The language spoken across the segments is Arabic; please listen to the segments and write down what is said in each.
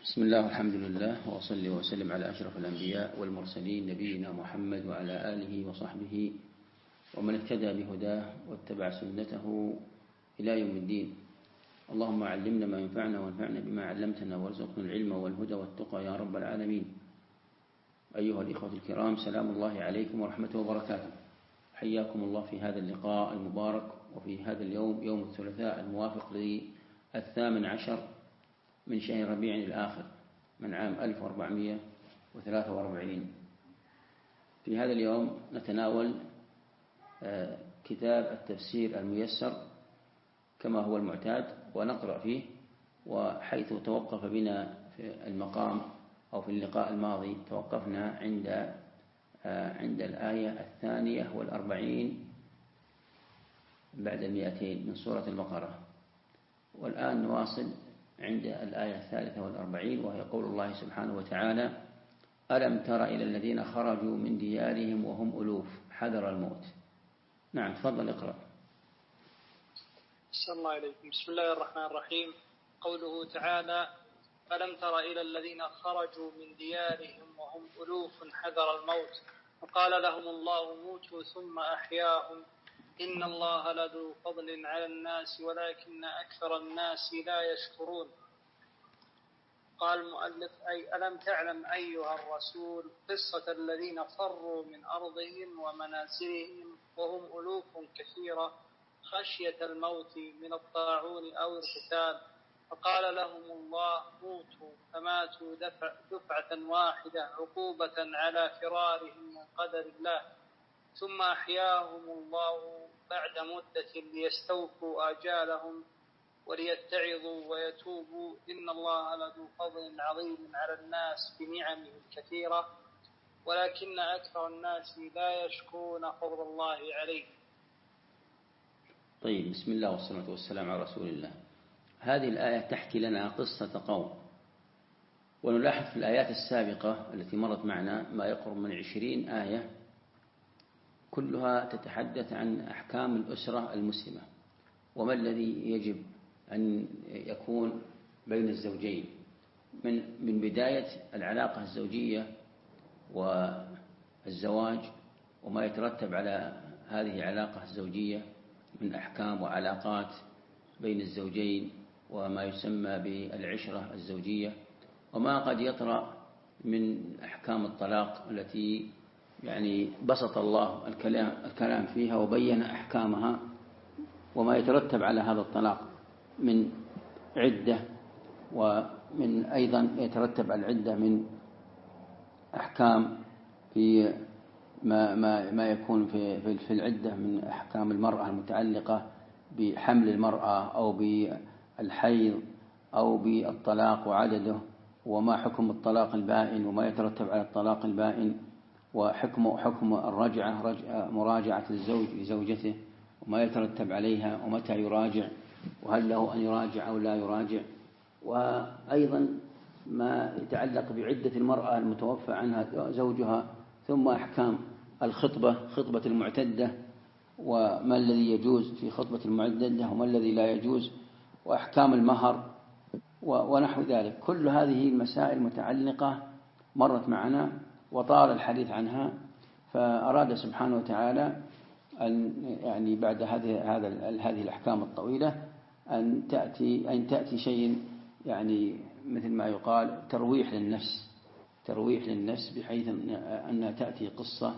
بسم الله والحمد لله وأصلي وسلم على أشرف الأنبياء والمرسلين نبينا محمد وعلى آله وصحبه ومن اهتدى بهداه واتبع سنته إلى يوم الدين. اللهم علمنا ما ينفعنا وانفعنا بما علمتنا وارزقنا العلم والهدى والتقى يا رب العالمين. أيها الإخوة الكرام، سلام الله عليكم ورحمته وبركاته. حياكم الله في هذا اللقاء المبارك وفي هذا اليوم، يوم الثلاثاء الموافق لل18 من شهر ربيع الآخر من عام 1443. في هذا اليوم نتناول كتاب التفسير الميسر كما هو المعتاد ونقرأ فيه، وحيث توقف بنا في المقام أو في اللقاء الماضي توقفنا عند الآية 42 بعد 200 من سورة البقرة، والآن نواصل عند الآية 43 وهي قول الله سبحانه وتعالى: ألم تر إلى الذين خرجوا من ديارهم وهم ألوف حذر الموت. نعم، تفضل اقرأ. السلام الله عليكم. بسم الله الرحمن الرحيم. قوله تعالى: ألم تر إلى الذين خرجوا من ديارهم وهم ألوف حذر الموت فقال لهم الله موتوا ثم أحياهم إن الله لذو فضل على الناس ولكن أكثر الناس لا يشكرون. قال المؤلف: أي ألم تعلم أيها الرسول قصة الذين فروا من أرضهم ومنازلهم وهم ألوف كثيرة خشية الموت من الطاعون أو القتال فقال لهم الله موتوا فماتوا دفعة واحدة عقوبة على فرارهم من قدر الله ثم أحياهم الله بعد مدة ليستوفوا آجالهم وليتعظوا ويتوبوا إن الله لذو فضل عظيم على الناس بنعمه الكثيرة ولكن أكثر الناس لا يشكرون فضل الله عليه. طيب، بسم الله والصلاة والسلام على رسول الله. هذه الآية تحكي لنا قصة قوم، ونلاحظ في الآيات السابقة التي مرت معنا ما يقرب من 20 آية كلها تتحدث عن أحكام الأسرة المسلمة وما الذي يجب أن يكون بين الزوجين من بداية العلاقة الزوجية والزواج وما يترتب على هذه العلاقة الزوجية من أحكام وعلاقات بين الزوجين وما يسمى بالعشرة الزوجية، وما قد يطرأ من أحكام الطلاق التي بسط الله الكلام فيها وبين أحكامها وما يترتب على هذا الطلاق من عدة، ومن أيضا يترتب على العدة من أحكام في ما يكون في العدة من أحكام المرأة المتعلقة بحمل المرأة أو بالحيض أو بالطلاق وعدده، وما حكم الطلاق البائن وما يترتب على الطلاق البائن، وحكم الرجعة مراجعة الزوج لزوجته وما يترتب عليها ومتى يراجع وهل له أن يراجع أو لا يراجع، وأيضا ما يتعلق بعدة المرأة المتوفى عنها زوجها، ثم أحكام خطبة المعتدة وما الذي يجوز في خطبة المعتدة وما الذي لا يجوز، وأحكام المهر ونحو ذلك. كل هذه المسائل متعلقة مرت معنا وطال الحديث عنها، فأراد سبحانه وتعالى أن بعد هذه الأحكام الطويلة أن تأتي شيء مثل ما يقال ترويح للنفس بحيث أن تأتي قصة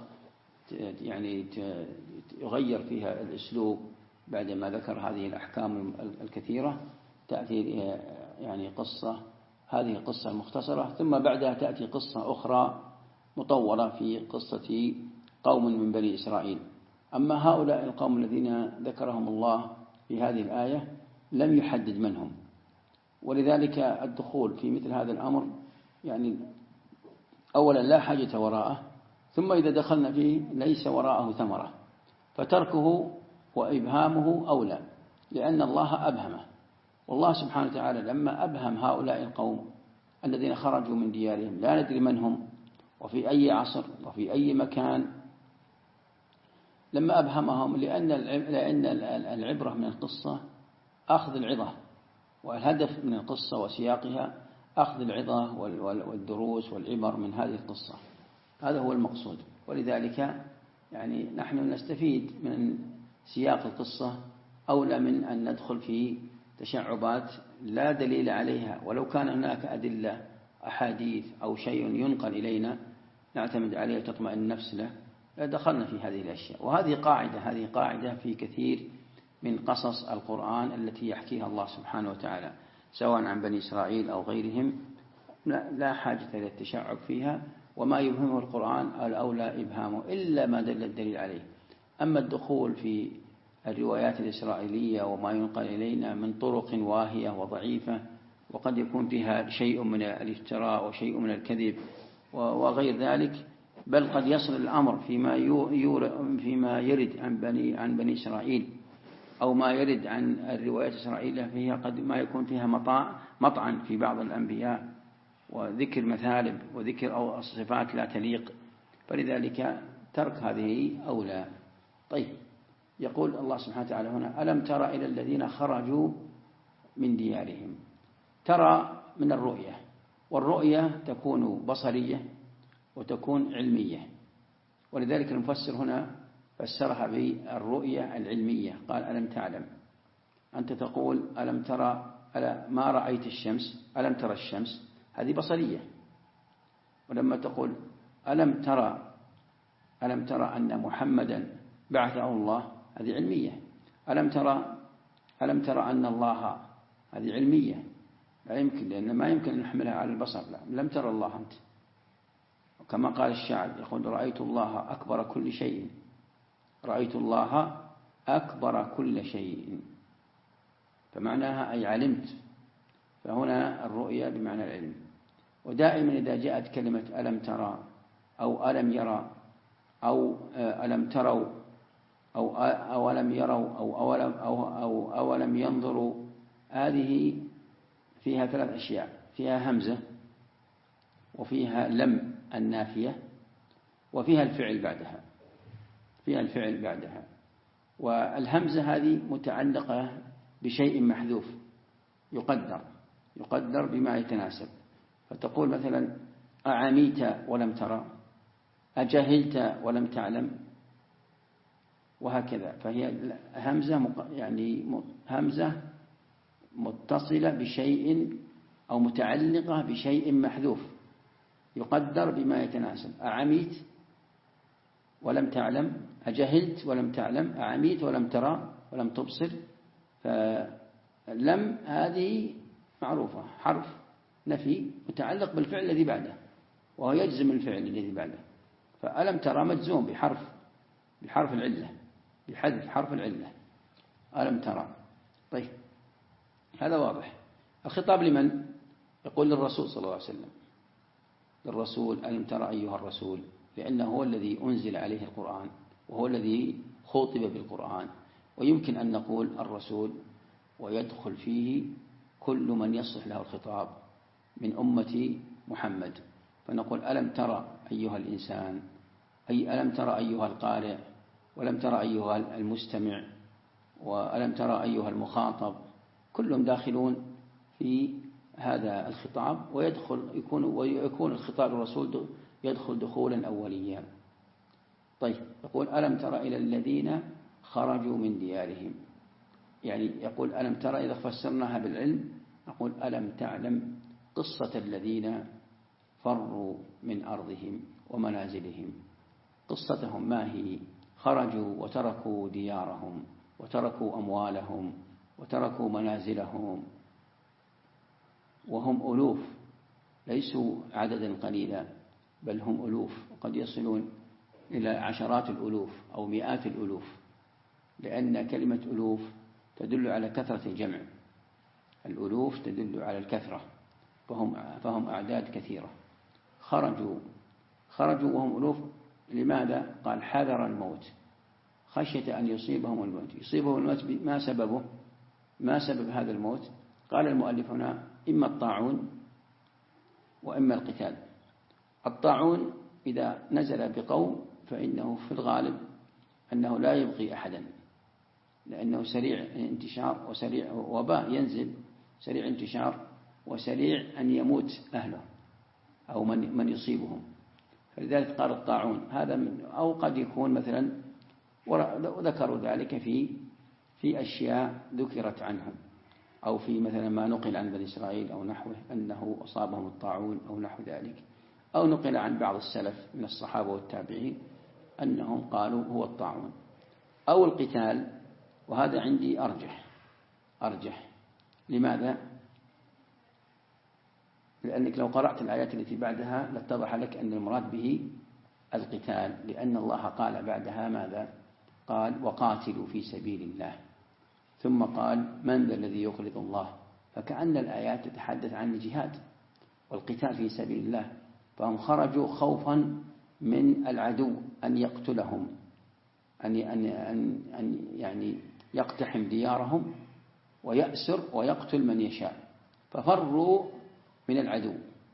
يغير فيها الأسلوب بعدما ذكر هذه الأحكام الكثيرة، تأتي قصة، هذه القصة المختصرة، ثم بعدها تأتي قصة أخرى مطولة في قصة قوم من بني إسرائيل. أما هؤلاء القوم الذين ذكرهم الله في هذه الآية لم يحدد من هم، ولذلك الدخول في مثل هذا الأمر أولا لا حاجة وراءه، ثم إذا دخلنا فيه ليس وراءه ثمرة، فتركه وإبهامه أولى، لأن الله أبهمه. والله سبحانه وتعالى لما أبهم هؤلاء القوم الذين خرجوا من ديارهم لا ندري من هم وفي أي عصر وفي أي مكان، لما أبهمهم لأن العبرة من القصة أخذ العظة، والهدف من القصة وسياقها أخذ العظة والدروس والعبر من هذه القصة، هذا هو المقصود. ولذلك يعني نحن نستفيد من سياق القصة أولى من أن ندخل في تشعبات لا دليل عليها، ولو كان هناك أدلة أحاديث أو شيء ينقل إلينا نعتمد عليه وتطمئن النفس له دخلنا في هذه الأشياء. وهذه قاعدة في كثير من قصص القرآن التي يحكيها الله سبحانه وتعالى سواء عن بني إسرائيل أو غيرهم، لا حاجة إلى التشعب فيها، وما يبهمه القرآن الأولى إبهامه إلا ما دل الدليل عليه. أما الدخول في الروايات الإسرائيلية وما ينقل إلينا من طرق واهية وضعيفة وقد يكون فيها شيء من الافتراء وشيء من الكذب وغير ذلك، بل قد يصل الأمر فيما يرد عن بني إسرائيل أو ما يرد عن الروايات الإسرائيلية فيها قد ما يكون فيها مطعن في بعض الأنبياء وذكر مثالب وذكر أو صفات لا تليق، فلذلك ترك هذه أولى. طيب، يقول الله سبحانه وتعالى هنا: ألم تر إلى الذين خرجوا من ديارهم. ترى من الرؤية، والرؤية تكون بصرية وتكون علمية، ولذلك المفسر هنا فسرها بالرؤية العلمية، قال: ألم تعلم. أنت تقول ألم ترى ما رأيت الشمس، ألم ترى الشمس، هذه بصرية. ولما تقول ألم ترى أن محمدا بعثه الله، هذه علمية. ألم ترى أن الله، هذه علمية، لا يمكن، لأن ما يمكن أن نحملها على البصر. لا، لم ترى الله أنت. كما قال الشاعر يقول: رأيت الله أكبر كل شيء، رأيت الله أكبر كل شيء، فمعناها أي علمت. فهنا الرؤية بمعنى العلم. ودائما إذا جاءت كلمة ألم ترى أو ألم يرى أو ألم تروا أو أولم يروا أو أولم ينظروا، هذه فيها ثلاث أشياء: فيها همزة، وفيها لم النافية، وفيها الفعل بعدها. والهمزة هذه متعلقة بشيء محذوف يقدر بما يتناسب، فتقول مثلا: أعميت ولم ترى، أجهلت ولم تعلم، وهكذا. فهي همزة متصلة بشيء أو متعلقة بشيء محذوف يقدر بما يتناسب. أعميت ولم تعلم، أجهلت ولم تعلم، أعميت ولم ترى ولم تبصر. فلم هذه معروفة، حرف نفي متعلق بالفعل الذي بعده، وهو يجزم الفعل الذي بعده. فألم ترى مجزوم بحرف العلة، بحذف حرف العلة، ألم ترى. طيب، هذا واضح. الخطاب لمن؟ يقول للرسول صلى الله عليه وسلم، للرسول: ألم ترى أيها الرسول، لأنه هو الذي أنزل عليه القرآن وهو الذي خاطب بالقرآن. ويمكن أن نقول الرسول ويدخل فيه كل من يصلح له الخطاب من أمة محمد، فنقول: ألم ترى أيها الإنسان، ألم ترى أيها القارئ، ولم ترى أيها المستمع، وألم ترى أيها المخاطب، كلهم داخلون في هذا الخطاب، ويكون الخطاب الرسول يدخل دخولا أوليا. طيب، يقول: ألم ترى إلى الذين خرجوا من ديارهم، يعني يقول ألم ترى، إذا فسرناها بالعلم نقول: ألم تعلم قصة الذين فروا من أرضهم ومنازلهم، قصتهم ما هي؟ خرجوا وتركوا ديارهم وتركوا أموالهم وتركوا منازلهم، وهم ألوف، ليسوا عددا قليلا، بل هم ألوف، وقد يصلون إلى عشرات الألوف أو مئات الألوف، لأن كلمة ألوف تدل على كثرة الجمع. الألوف تدل على الكثرة، فهم أعداد كثيرة. خرجوا وهم ألوف. لماذا؟ قال: حذر الموت، خشية أن يصيبهم الموت. يصيبهم الموت، ما سببه؟ ما سبب هذا الموت؟ قال المؤلف هنا: إما الطاعون وإما القتال. الطاعون إذا نزل بقوم فإنه في الغالب أنه لا يبقي أحدا، لأنه سريع انتشار وسريع وباء، ينزل سريع انتشار وسريع أن يموت أهله أو من يصيبهم. فلذلك قال الطاعون هذا أو قد يكون مثلا وذكروا ذلك في أشياء ذكرت عنهم، أو في مثلا ما نقل عن بني إسرائيل أو نحوه أنه أصابهم الطاعون أو نحو ذلك، أو نقل عن بعض السلف من الصحابة والتابعين أنهم قالوا هو الطاعون أو القتال. وهذا عندي أرجح. لماذا؟ لأنك لو قرأت الآيات التي بعدها لاتضح لك أن المراد به القتال، لأن الله قال بعدها ماذا؟ قال وقاتلوا في سبيل الله، ثم قال من ذا الذي يقرض الله. فكأن الآيات تتحدث عن الجهاد والقتال في سبيل الله، فهم خرجوا خوفا من العدو أن يقتلهم، أن يعني يقتحم ديارهم ويأسر ويقتل من يشاء، ففروا من العدو،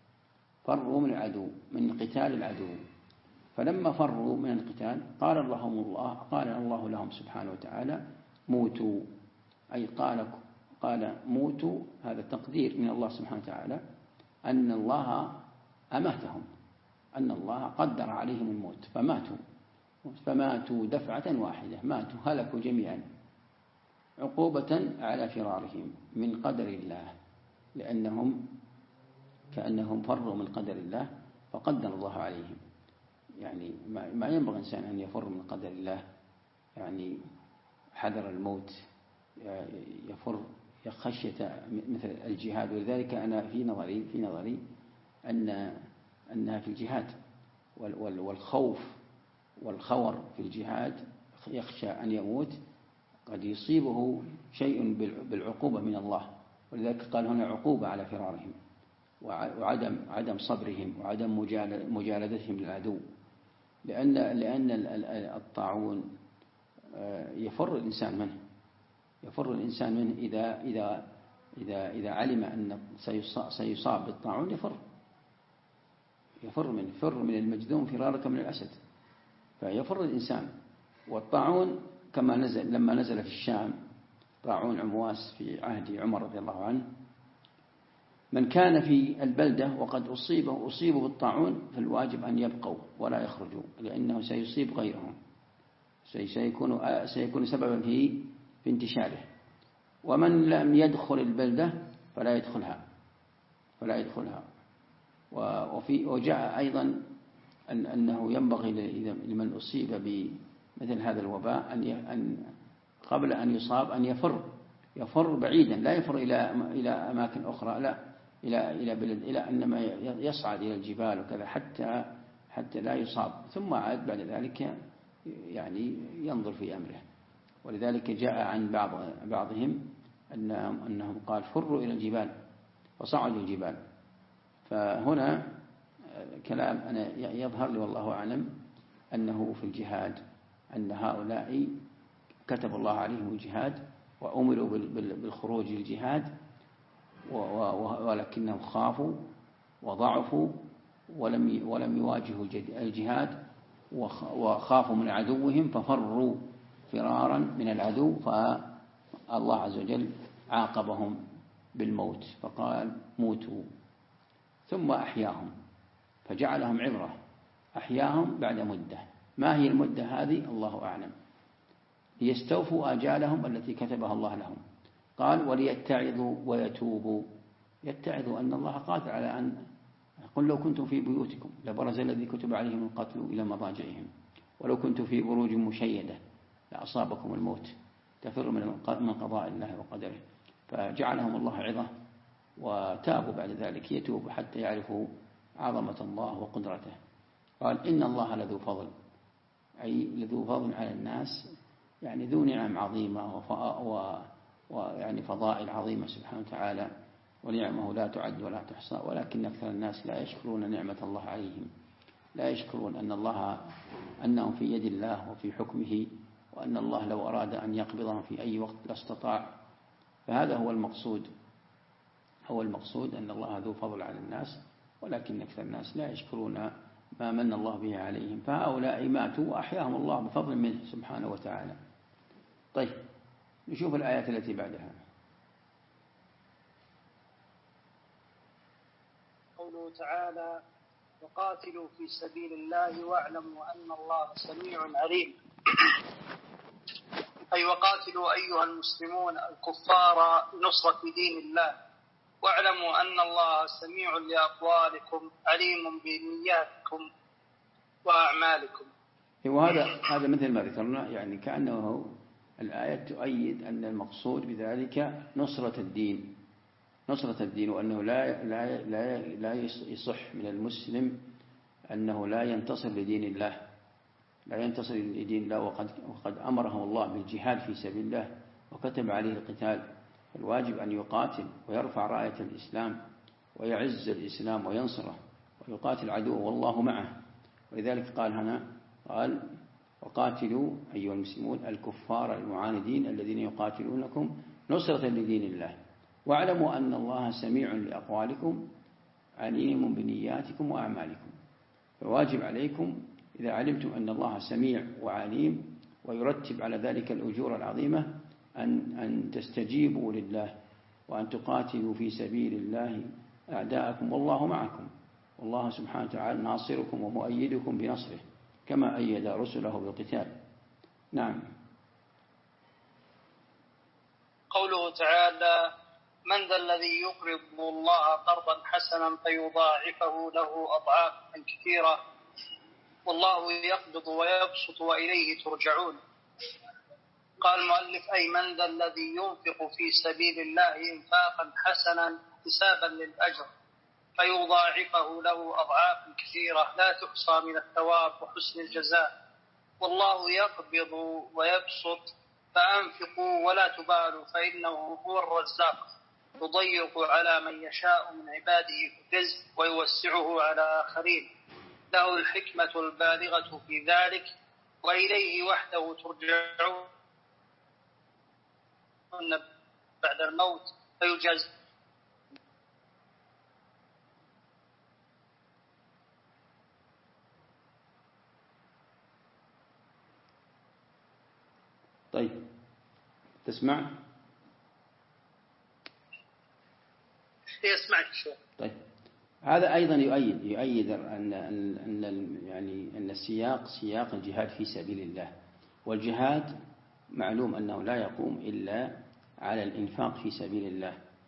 من قتال العدو. فلما فروا من القتال قال الله لهم سبحانه وتعالى موتوا، أي قال موتوا. هذا تقدير من الله سبحانه وتعالى أن الله أماتهم، أن الله قدر عليهم الموت فماتوا دفعة واحدة، ماتوا هلكوا جميعا عقوبة على فرارهم من قدر الله، لأنهم كأنهم فروا من قدر الله فقدر الله عليهم. يعني ما ينبغي الإنسان أن يفر من قدر الله، يعني حذر الموت، يفر خشية مثل الجهاد. ولذلك أنا في نظري أنها في الجهاد والخوف والخور في الجهاد، يخشى أن يموت قد يصيبه شيء بالعقوبة من الله. ولذلك قال هنا عقوبة على فرارهم وعدم صبرهم وعدم مجالدتهم للعدو، لأن الطاعون يفر الإنسان منه إذا علم أن سيصاب بالطاعون يفر من المجذوم فرارك من الأسد، فيفر الإنسان. والطاعون كما لما نزل في الشام طاعون عمواس في عهد عمر رضي الله عنه، من كان في البلدة وقد أصيبوا بالطاعون فالواجب أن يبقوا ولا يخرجوا، لأنه سيصيب غيرهم، سيكون سببا في انتشاره. ومن لم يدخل البلدة فلا يدخلها. وجاء أيضا أنه ينبغي لمن أصيب بمثل هذا الوباء أن قبل أن يصاب أن يفر بعيدا، لا يفر إلى أماكن أخرى، لا إلى بلد، إلى أنما يصعد إلى الجبال وكذا حتى لا يصاب، ثم عاد بعد ذلك يعني ينظر في أمره. ولذلك جاء عن بعضهم أنهم قال فروا إلى الجبال وصعدوا الجبال. فهنا كلام أنا يظهر لي والله أعلم أنه في الجهاد، أن هؤلاء كتب الله عليهم الجهاد وأمروا بالخروج للجهاد، ولكنهم خافوا وضعفوا ولم يواجهوا الجهاد، وخافوا من عدوهم ففروا فرارا من العدو، فالله عز وجل عاقبهم بالموت فقال موتوا، ثم أحياهم فجعلهم عبرة، أحياهم بعد مدة. ما هي المدة هذه؟ الله أعلم. ليستوفوا آجالهم التي كتبها الله لهم. قال وليتعظوا ويتوبوا. يتعظوا أن الله قادر على أن قل لو كنتم في بيوتكم لبرز الذي كتب عليهم القتل إلى مضاجعهم ولو كنتم في بروج مشيدة لأصابكم الموت تفر من قضاء الله وقدره. فجعلهم الله عظة وتابوا بعد ذلك، يتوبوا حتى يعرفوا عظمة الله وقدرته. قال إن الله لذو فضل، أي لذو فضل على الناس، يعني ذو نعم عظيمة ويعني فضائل عظيمة سبحانه وتعالى، ونعمه لا تعد ولا تحصى، ولكن أكثر الناس لا يشكرون نعمة الله عليهم، لا يشكرون أنهم في يد الله وفي حكمه، وأن الله لو أراد أن يقبضهم في أي وقت لاستطاع. فهذا هو المقصود أن الله ذو فضل على الناس، ولكن أكثر الناس لا يشكرون ما من الله به عليهم. فهؤلاء ماتوا وأحياهم الله بفضل منه سبحانه وتعالى. طيب نشوف الآيات التي بعدها. قوله تعالى وقاتلوا في سبيل الله واعلموا أن الله سميع عليم، أي وقاتلوا أيها المسلمون الكفار نصرة دين الله، واعلموا أن الله سميع لأقوالكم عليم بنياتكم وأعمالكم. وهذا مثل ما ذكرنا، يعني كأنه الآية تؤيد أن المقصود بذلك نصرة الدين، وأنه لا يصح من المسلم أنه لا ينتصر لدين الله، وقد أمره الله بالجهاد في سبيل الله وكتب عليه القتال. الواجب أن يقاتل ويرفع راية الإسلام ويعز الإسلام وينصره ويقاتل عدوه والله معه. ولذلك قال وقاتلوا أيها المسلمون الكفار المعاندين الذين يقاتلونكم نصرة لدين الله، واعلموا أن الله سميع لأقوالكم عليم بنياتكم وأعمالكم. فواجب عليكم إذا علمتم أن الله سميع وعليم ويرتب على ذلك الأجور العظيمة أن تستجيبوا لله وأن تقاتلوا في سبيل الله أعداءكم والله معكم، والله سبحانه وتعالى ناصركم ومؤيدكم بنصره كما أيد رسله بالقتال. نعم. قوله تعالى من ذا الذي يقرض الله قرضا حسنا فيضاعفه له أضعافا كثيرة والله يقبض ويبسط وإليه ترجعون. قال المؤلف أي من ذا الذي ينفق في سبيل الله إنفاقا حسنا احتسابا للأجر فيضاعفه له أضعافا كثيرة لا تحصى من الثواب وحسن الجزاء، والله يقبض ويبسط فأنفقوا ولا تبالوا فإنه هو الرزاق يضيق على من يشاء من عباده في الرزق ويوسعه على آخرين، له الحكمة البالغة في ذلك وإليه وحده ترجعون بعد الموت فيجازي. طيب تسمع؟ يسمعك شيء. طيب هذا أيضا يؤيد أن السياق سياق الجهاد في سبيل الله، والجهاد معلوم أنه لا يقوم إلا على الإنفاق في سبيل الله.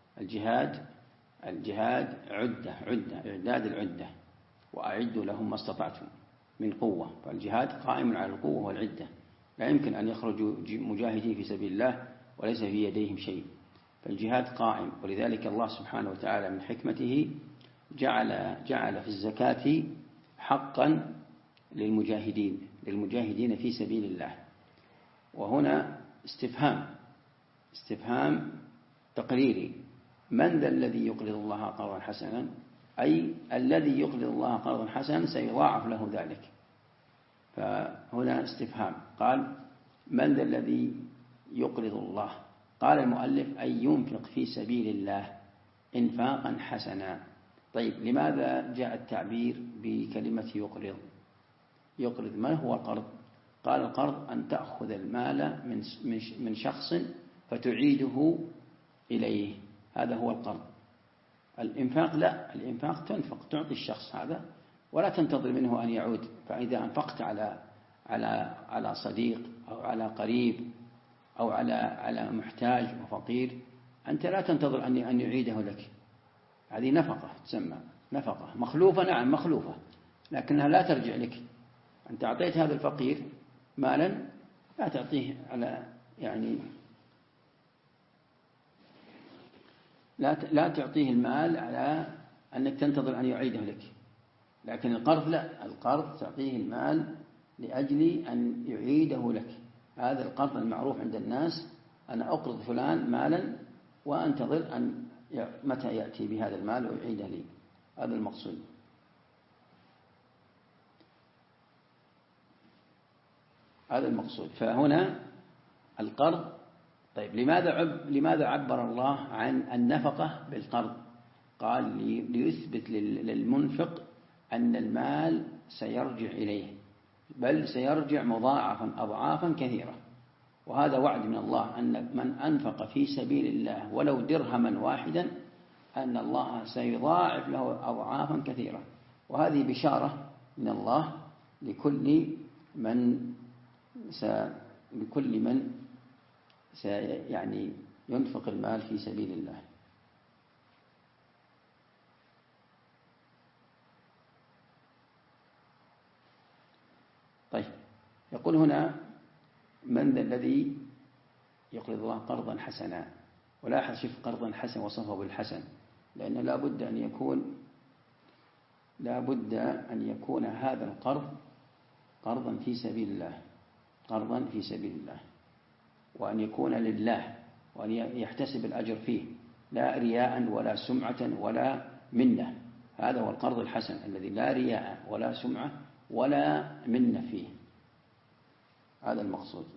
الجهاد إعداد العدة وأعدوا لهم ما استطعتم من قوة، فالجهاد قائم على القوة والعدة، لا يمكن أن يخرجوا مجاهدين في سبيل الله وليس في يديهم شيء، فالجهاد قائم. ولذلك الله سبحانه وتعالى من حكمته جعل في الزكاة حقا للمجاهدين في سبيل الله. وهنا استفهام تقريري، من ذا الذي يقرض الله قرضا حسنا، أي الذي يقرض الله قرضا حسنا سيضاعف له ذلك. فهنا استفهام، قال من ذا الذي يقرض الله، قال المؤلف أي ينفق في سبيل الله إنفاقا حسنا. طيب لماذا جاء التعبير بكلمة يقرض؟ ما هو القرض؟ قال القرض أن تأخذ المال من شخص فتعيده إليه، هذا هو القرض. الإنفاق لا، الإنفاق تنفق تعطي الشخص هذا ولا تنتظر منه أن يعود. فإذا أنفقت على صديق أو على قريب أو على محتاج وفقير أنت لا تنتظر أن يعيده لك، هذه نفقة تسمى نفقة مخلوفة. نعم مخلوفة، لكنها لا ترجع لك. أنت أعطيت هذا الفقير مالا لا تعطيه لا تعطيه المال على أنك تنتظر أن يعيده لك. لكن القرض لا، القرض تعطيه المال لأجل أن يعيده لك. هذا القرض المعروف عند الناس، أنا أقرض فلان مالا وأنتظر متى يأتي بهذا المال ويعيده لي، هذا المقصود. فهنا القرض. طيب لماذا عبر الله عن النفقة بالقرض؟ قال ليثبت للمنفق أن المال سيرجع إليه، بل سيرجع مضاعفا أضعافا كثيرة. وهذا وعد من الله أن من أنفق في سبيل الله ولو درهما واحدا أن الله سيضاعف له أضعافا كثيرة. وهذه بشارة من الله لكل من يعني ينفق المال في سبيل الله. طيب، يقول هنا: من الذي يقرض الله قرضا حسنا؟ ولاحظ شوف قرضا حسنا وصفه بالحسن، لأنه لا بد أن يكون هذا القرض قرضا في سبيل الله، قرضا في سبيل الله، وأن يكون لله، وأن يحتسب الأجر فيه، لا رياء ولا سمعة ولا منة. هذا هو القرض الحسن الذي لا رياء ولا سمعة ولا منة فيه، هذا المقصود.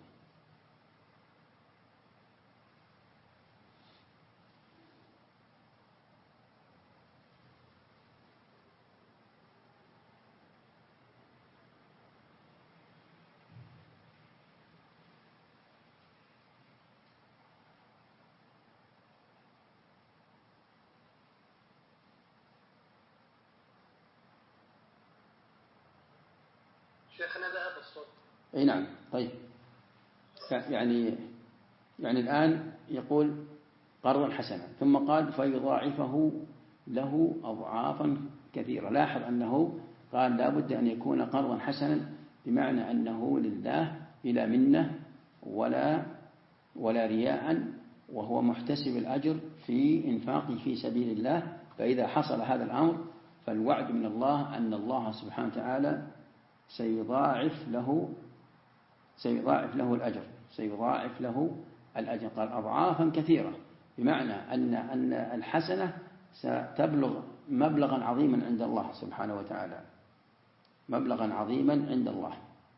شيخنا ذهب الصوت. أي نعم. طيب، يعني الآن يقول قرضا حسنا، ثم قال فيضاعفه له أضعافا كثيرة. لاحظ أنه قال لا بد أن يكون قرضا حسنا، بمعنى أنه لله بلا منة ولا رياء، وهو محتسب الأجر في إنفاقه في سبيل الله. فإذا حصل هذا الأمر فالوعد من الله أن الله سبحانه وتعالى سيضاعف له الأجر، سيضاعف له الأجر. قال أضعافا كثيرة، بمعنى أن الحسنة ستبلغ مبلغا عظيما عند الله سبحانه وتعالى، مبلغا عظيما عند الله،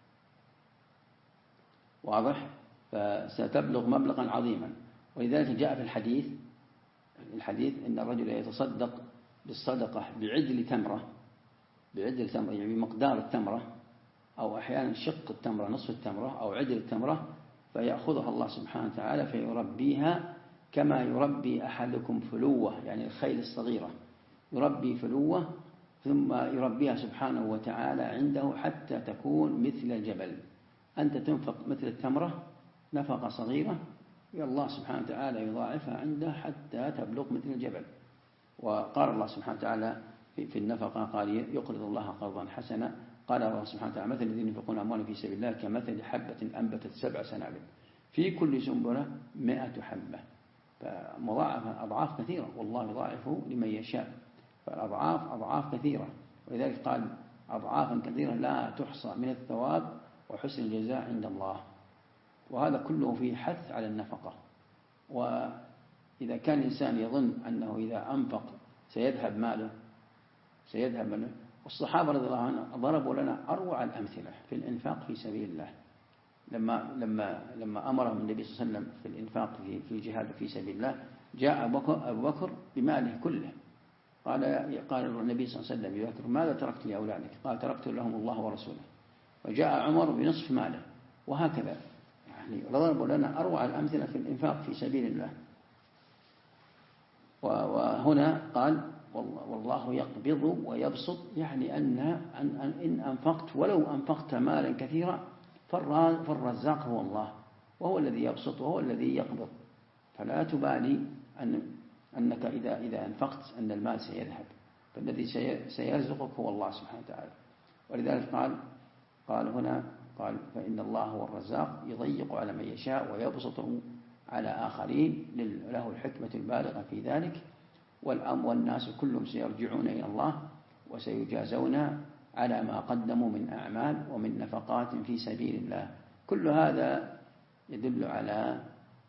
واضح؟ فستبلغ مبلغا عظيما. ولذلك جاء في الحديث إن الرجل يتصدق بالصدقة بعدل تمرة، يعني بمقدار التمرة، أو أحيانا شق التمرة، نصف التمرة، أو عدل التمرة، فيأخذها الله سبحانه وتعالى فيربيها كما يربي أحدكم فلوة، يعني الخيل الصغيرة، يربي فلوة ثم يربيها سبحانه وتعالى عنده حتى تكون مثل الجبل. أنت تنفق مثل التمرة نفقة صغيرة، الله سبحانه وتعالى يضاعفها عنده حتى تبلغ مثل الجبل. وقال الله سبحانه وتعالى في النفقة، قال يقرض الله قرضا حسنا. قال الله سبحانه وتعالى مثل الذين ينفقون أموالهم في سبيل الله كمثل حبة أنبتت 7 سنابل في كل سنبلة 100 حبة. فمضاعفة أضعاف كثيرة، والله يضاعف لمن يشاء، فالأضعاف أضعاف كثيرة. ولذلك قال أضعافا كثيرة لا تحصى من الثواب وحسن الجزاء عند الله. وهذا كله فيه حث على النفقة. وإذا كان الإنسان يظن أنه إذا أنفق سيذهب ماله، والصحابة رضي الله عنهم ضربوا لنا أروع الأمثلة في الإنفاق في سبيل الله. لما أمرهم النبي صلى الله عليه وسلم في الإنفاق في الجهاد في سبيل الله، جاء أبو بكر بماله كله. قال النبي صلى الله عليه وسلم: يا بكر ماذا تركت لأولادك؟ قال: تركت لهم الله ورسوله. وجاء عمر بنصف ماله، وهكذا. يعني ضربوا لنا أروع الأمثلة في الإنفاق في سبيل الله. وهنا قال: والله يقبض ويبسط، يعني إن أنفقت ولو أنفقت مالا كثيرا فالرزاق هو الله، وهو الذي يبسط وهو الذي يقبض. فلا تبالي أنك إذا أنفقت أن المال سيذهب، فالذي سيرزقك هو الله سبحانه وتعالى. ولذلك قال هنا فإن الله هو الرزاق يضيق على من يشاء ويبسط على آخرين، له الحكمة البالغة في ذلك. والناس كلهم سيرجعون إلى الله وسيجازون على ما قدموا من أعمال ومن نفقات في سبيل الله. كل هذا يدل على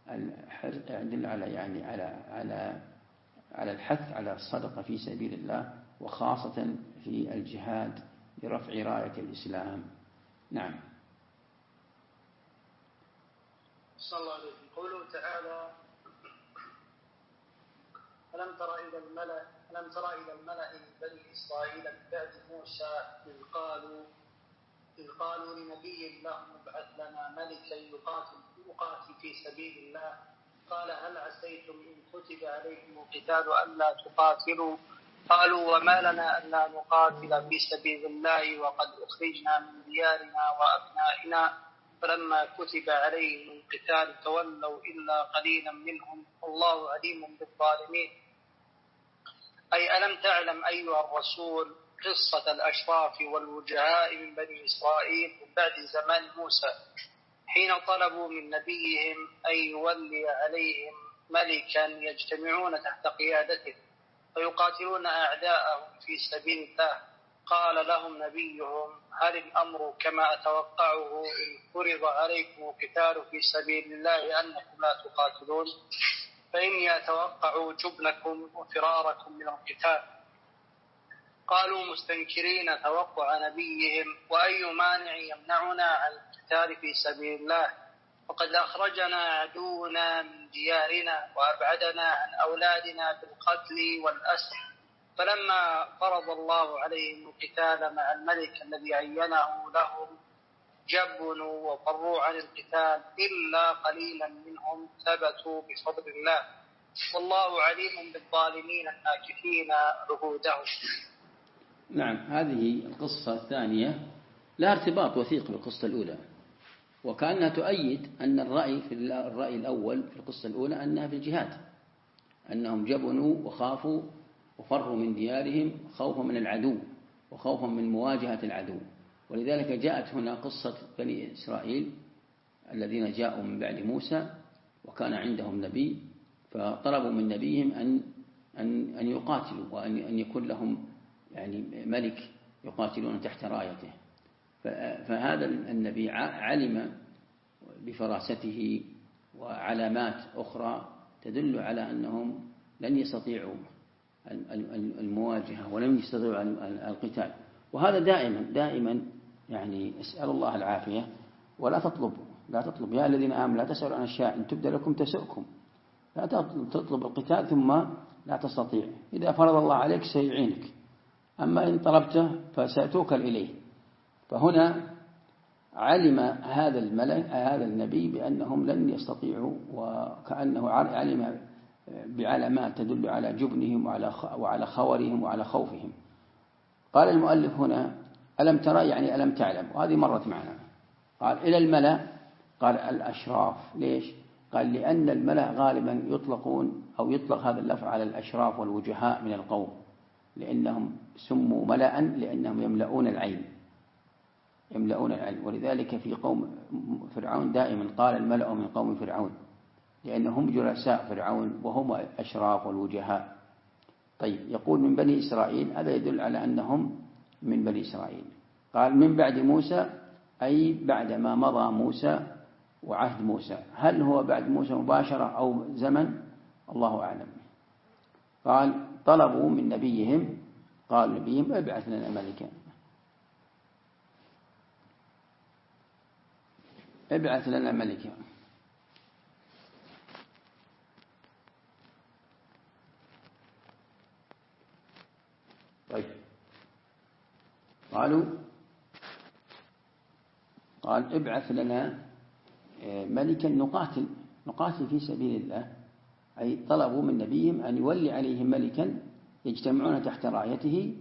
الحث على الصدقة في سبيل الله، وخاصة في الجهاد لرفع راية الإسلام. نعم. صلى الله عليه وسلم. قوله تعالى: ألم تر إلى الملأ من بني إسرائيل من بعد موسى إذ قالوا لنبي لهم ابعث لنا ملكا يقاتل في سبيل الله قال هل عسيتم إن كتب عليكم القتال ألا تقاتلوا؟ قالوا وما لنا ألا نقاتل في سبيل الله وقد أخرجنا من ديارنا وأبنائنا. فلما كتب عليهم القتال تولوا إلا قليلا منهم والله عليم بالظالمين. أي ألم تعلم أيها الرسول قصة الأشراف والوجهاء من بني إسرائيل من بعد زمان موسى حين طلبوا من نبيهم أن يولي عليهم ملكا يجتمعون تحت قيادته فيقاتلون أعداءهم في سبيل الله. قال لهم نبيهم هل الأمر كما أتوقعه إن فرض عليكم القتال في سبيل الله أنكم لا تقاتلون؟ فإني أتوقع جبنكم وفراركم من القتال. قالوا مستنكرين توقع نبيهم وأي مانع يمنعنا عن القتال في سبيل الله وقد أخرجنا عدونا من ديارنا وأبعدنا عن أولادنا بالقتل والأسر. فلما فرض الله عليهم القتال مع الملك الذي عينه لهم جبنوا وفروا عن القتال إلا قليلا منهم ثبتوا بفضل الله والله عليم بالظالمين الناكثين عهودهم. نعم، هذه القصة الثانية لها ارتباط وثيق بالقصة الأولى، وكأنها تؤيد أن الرأي الأول في القصة الأولى أنها في الجهاد، أنهم جبنوا وخافوا وفروا من ديارهم خوفا من العدو وخوفا من مواجهة العدو. ولذلك جاءت هنا قصة بني إسرائيل الذين جاءوا من بعد موسى وكان عندهم نبي، فطلبوا من نبيهم أن يقاتلوا وأن يكون لهم يعني ملك يقاتلون تحت رايته. فهذا النبي علم بفراسته وعلامات أخرى تدل على أنهم لن يستطيعوا المواجهة ولن يستطيعوا القتال. وهذا دائما يعني اسأل الله العافية ولا تطلب يا الذين آمنوا لا تسألوا عن أشياء إن تبدأ لكم تسؤكم. لا تطلب القتال ثم لا تستطيع. إذا فرض الله عليك سيعينك، أما إن طلبته فسأتوكل إليه. فهنا علم هذا النبي بأنهم لن يستطيعوا، وكأنه علم بعلامات تدل على جبنهم وعلى خورهم وعلى خوفهم. قال المؤلف هنا ألم ترى يعني ألم تعلم، وهذه مرت معنا. قال إلى الملأ، قال الأشراف. ليش؟ قال لأن الملأ غالبا يطلق هذا اللفظ على الأشراف والوجهاء من القوم، لأنهم سموا ملأ لأنهم يملؤون العين. ولذلك في قوم فرعون دائما قال الملأ من قوم فرعون، لأنهم جلساء فرعون وهم أشراف والوجهاء. طيب، يقول من بني إسرائيل، هذا يدل على أنهم من بني إسرائيل. قال من بعد موسى أي بعد ما مضى موسى وعهد موسى. هل هو بعد موسى مباشرة أو زمن؟ الله أعلم. قال طلبوا من نبيهم، قال نبيهم ابعث لنا ملكا، ابعث لنا ملكا. طيب، قال ابعث لنا ملكا نقاتل في سبيل الله. أي طلبوا من نبيهم أن يولي عليهم ملكا يجتمعون تحت رايته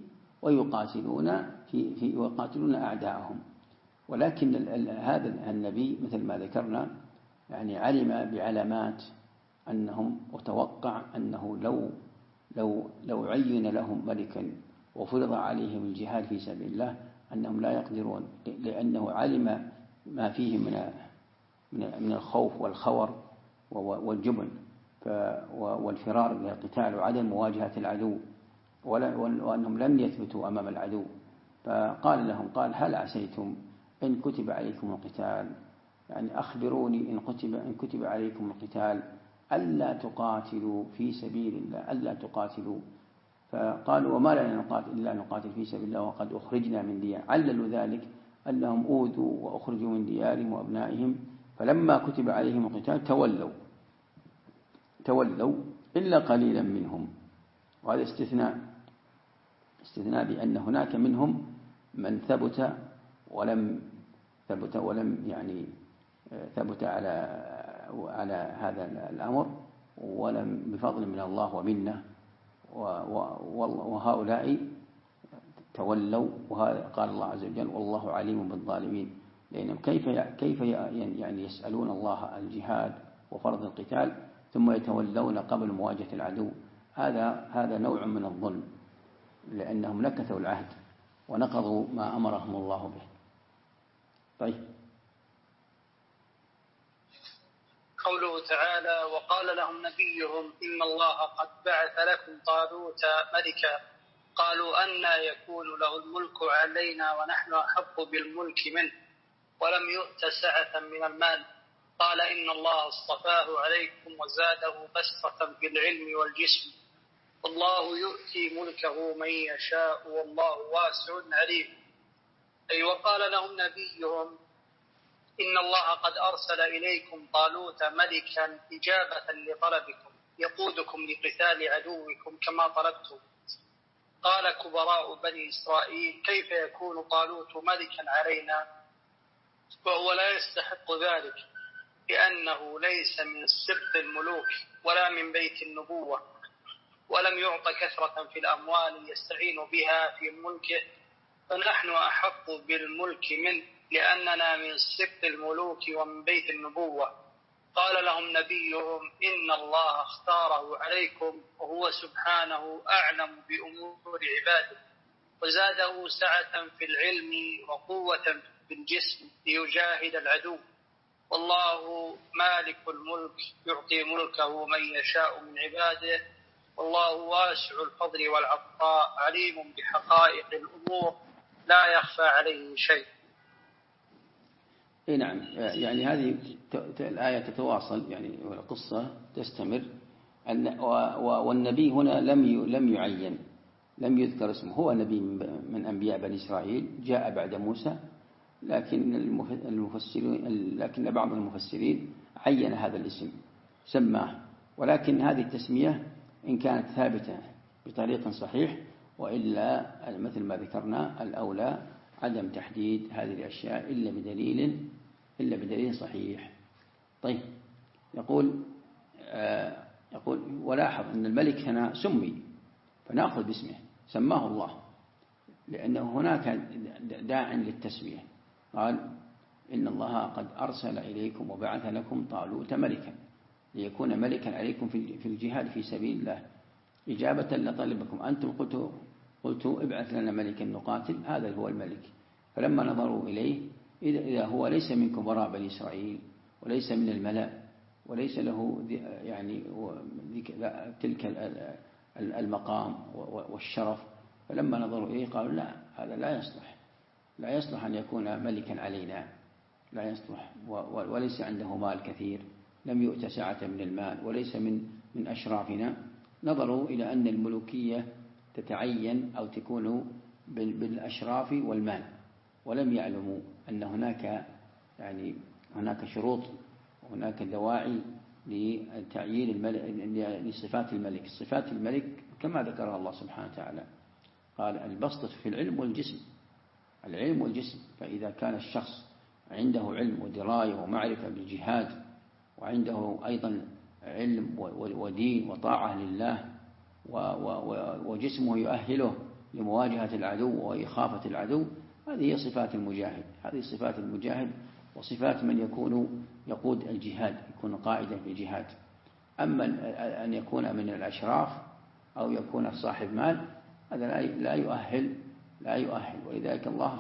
ويقاتلون أعداءهم. ولكن هذا النبي مثل ما ذكرنا يعني علم بعلامات أنهم، وتوقع أنه لو عين لهم ملكا وفرض عليهم الجهاد في سبيل الله أنهم لا يقدرون، لأنه علم ما فيه من الخوف والخور والجبن والفرار من القتال وعدم مواجهة العدو، وأنهم لن يثبتوا أمام العدو. فقال لهم، قال هل عسيتم إن كتب عليكم القتال، يعني أخبروني إن كتب عليكم القتال ألا تقاتلوا في سبيل الله، ألا تقاتلوا. فقالوا وما لنا نقاتل إلا نقاتل في سبيل الله وقد أخرجنا من ديار. عللوا ذلك أنهم أوذوا وأخرجوا من ديارهم وأبنائهم، فلما كتب عليهم القتال تولوا إلا قليلا منهم. وهذا استثناء بأن هناك منهم من ثبت ولم يعني ثبت على على هذا الأمر، ولم بفضل من الله ومنه، وهؤلاء تولوا. وهذا قال الله عز وجل: والله عليم بالظالمين. لأنهم كيف يعني يسألون الله الجهاد وفرض القتال ثم يتولون قبل مواجهة العدو؟ هذا نوع من الظلم، لأنهم نكثوا العهد ونقضوا ما أمرهم الله به. طيب. قوله تعالى: وقال لهم نبيهم إن الله قد بعث لكم طالوت ملكا قالوا أنى يكون له الملك علينا ونحن أحق بالملك منه ولم يؤت سعة من المال قال إن الله اصطفاه عليكم وزاده بسطة في العلم والجسم والله يؤتي ملكه من يشاء والله واسع عليم. أي وقال لهم نبيهم إن الله قد أرسل إليكم طالوت ملكا إجابة لطلبكم يقودكم لقتال عدوكم كما طلبتم. قال كبراء بني إسرائيل: كيف يكون طالوت ملكا علينا وهو لا يستحق ذلك، لأنه ليس من سبط الملوك ولا من بيت النبوة، ولم يعط كثرة في الأموال يستعين بها في ملكه، فنحن أحق بالملك منه لأننا من سبط الملوك ومن بيت النبوة. قال لهم نبيهم إن الله اختاره عليكم وهو سبحانه أعلم بأمور عباده، وزاده سعة في العلم وقوة في الجسم ليجاهد العدو، والله مالك الملك يعطي ملكه من يشاء من عباده، والله واسع الفضل والعطاء عليم بحقائق الأمور لا يخفى عليه شيء. نعم، يعني هذه الآية تتواصل، يعني القصة تستمر. والنبي هنا لم يعين، لم يذكر اسمه. هو نبي من أنبياء بني إسرائيل جاء بعد موسى، لكن بعض المفسرين عين هذا الاسم سماه، ولكن هذه التسمية إن كانت ثابتة بطريق صحيح، وإلا مثل ما ذكرنا الأولى عدم تحديد هذه الأشياء إلا بدليل صحيح. طيب، يقول ولاحظ أن الملك هنا سمي، فنأخذ باسمه، سماه الله، لأنه هناك داع للتسمية. قال إن الله قد أرسل إليكم وبعث لكم طالوت ملكا ليكون ملكا عليكم في الجهاد في سبيل الله إجابة لطلبكم. أنتم قلتوا ابعث لنا ملكا نقاتل، هذا هو الملك. فلما نظروا إليه إذا هو ليس من كبراء بني إسرائيل وليس من الملأ وليس له يعني تلك المقام والشرف، فلما نظروا إليه قالوا لا، هذا لا يصلح أن يكون ملكا علينا، لا يصلح، وليس عنده مال كثير، لم يؤت سعة من المال، وليس من أشرافنا. نظروا إلى أن الملوكية تتعين أو تكون بالأشراف والمال، ولم يعلموا أن هناك شروط وهناك دواعي لتعيين لصفات الملك. صفات الملك كما ذكرها الله سبحانه وتعالى، قال البسطة في العلم والجسم. فإذا كان الشخص عنده علم ودراية ومعرفة بالجهاد، وعنده أيضا علم ودين وطاعة لله، وجسمه يؤهله لمواجهة العدو وإخافة العدو، هذه هي صفات المجاهد. هذه صفات المجاهد وصفات من يقود الجهاد، يكون قائدا في الجهاد. أما أن يكون من الأشراف أو يكون صاحب مال، هذا لا يؤهل. ولذلك الله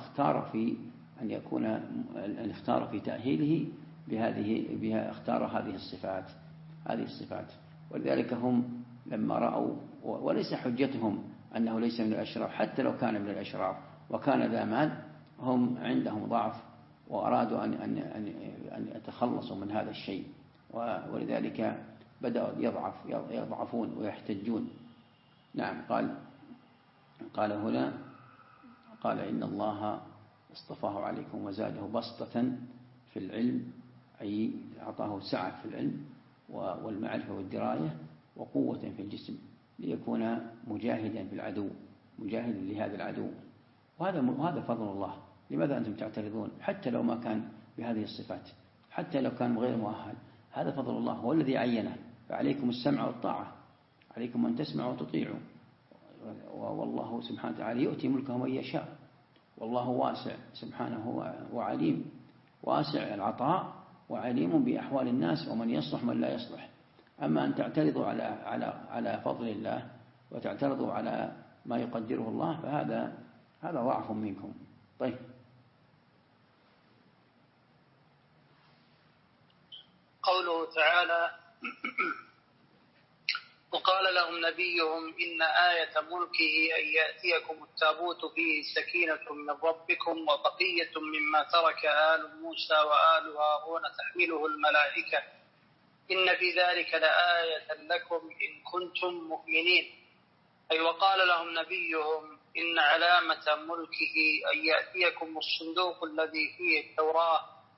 اختار في تأهيله اختار هذه الصفات. ولذلك هم لما رأوا، وليس حجتهم أنه ليس من الأشراف، حتى لو كان من الأشراف وكان ذا مال، هم عندهم ضعف وأرادوا أن يتخلصوا من هذا الشيء، ولذلك بدأوا يضعفون ويحتجون. نعم. قال هنا إن الله اصطفاه عليكم وزاده بسطة في العلم، أي أعطاه سعة في العلم والمعرفة والدراية وقوة في الجسم، ليكون مجاهدا في العدو، مجاهدا لهذا العدو. وهذا فضل الله. لماذا أنتم تعترضون؟ حتى لو ما كان بهذه الصفات، حتى لو كان غير مؤهل، هذا فضل الله، هو الذي عينه، فعليكم السمع والطاعة، عليكم أن تسمعوا وتطيعوا. والله سبحانه وتعالى يؤتي ملكه من يشاء، والله واسع سبحانه وعليم، واسع العطاء وعليم بأحوال الناس ومن يصلح من لا يصلح. أما أن تعترضوا على فضل الله وتعترضوا على ما يقدره الله فهذا ضعف منكم. طيب، قوله تعالى: وقال لهم نبيهم إن آية ملكه أن يأتيكم التابوت فيه سكينة من ربكم وبقية مما ترك آل موسى وآل هارون تحمله الملائكة إن في ذلك لآية لكم إن كنتم مؤمنين. أي وقال لهم نبيهم إن علامة ملكه أن يأتيكم الصندوق الذي فيه التوراة،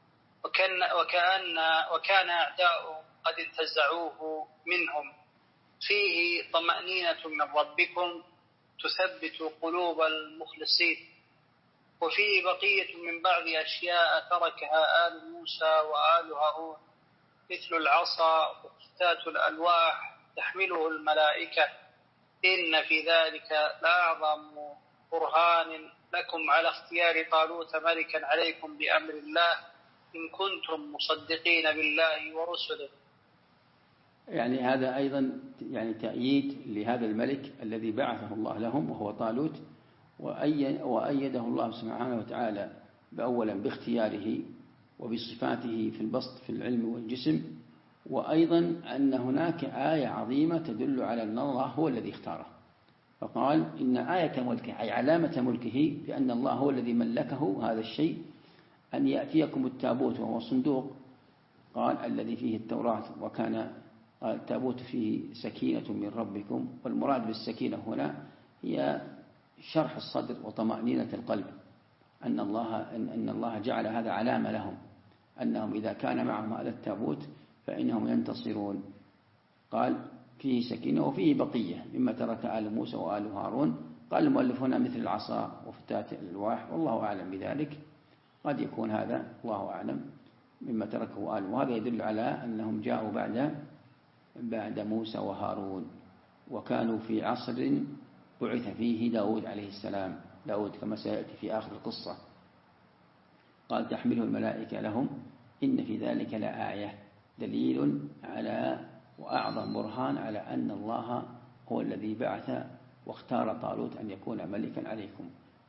وكان أعداؤهم قد انتزعوه منهم، فيه طمأنينة من ربكم تثبت قلوب المخلصين، وفيه بقية من بعض أشياء تركها آل موسى وآل هارون مثل العصا وفتات الألواح تحمله الملائكة إن في ذلك لأعظم برهان لكم على اختيار طالوت ملكا عليكم بأمر الله إن كنتم مصدقين بالله ورسله. يعني هذا أيضا يعني تأييد لهذا الملك الذي بعثه الله لهم وهو طالوت، وأيده الله سبحانه وتعالى أولا باختياره وبصفاته في البسط في العلم والجسم، وأيضا أن هناك آية عظيمة تدل على أن الله هو الذي اختاره، فقال إن آية ملكه أي علامة ملكه بأن الله هو الذي ملكه هذا الشيء أن يأتيكم التابوت وهو صندوق، قال الذي فيه التوراة، وكان التابوت فيه سكينة من ربكم، والمراد بالسكينة هنا هي شرح الصدر وطمأنينة القلب، أن الله جعل هذا علامة لهم أنهم إذا كان معهم هذا التابوت فإنهم ينتصرون. قال فيه سكينة وفيه بقية مما ترك آل موسى وآل هارون. قال المؤلف هنا مثل العصا وفتات الألواح، والله أعلم بذلك، قد يكون هذا الله أعلم مما تركه آل، وهذا يدل على أنهم جاءوا بعد موسى وهارون، وكانوا في عصر بعث فيه داود عليه السلام، داود كما سيأتي في آخر القصة. قال تحمله الملائكة لهم إن في ذلك لآية، دليل على وأعظم برهان على أن الله هو الذي بعث واختار طالوت أن يكون ملكا عليكم،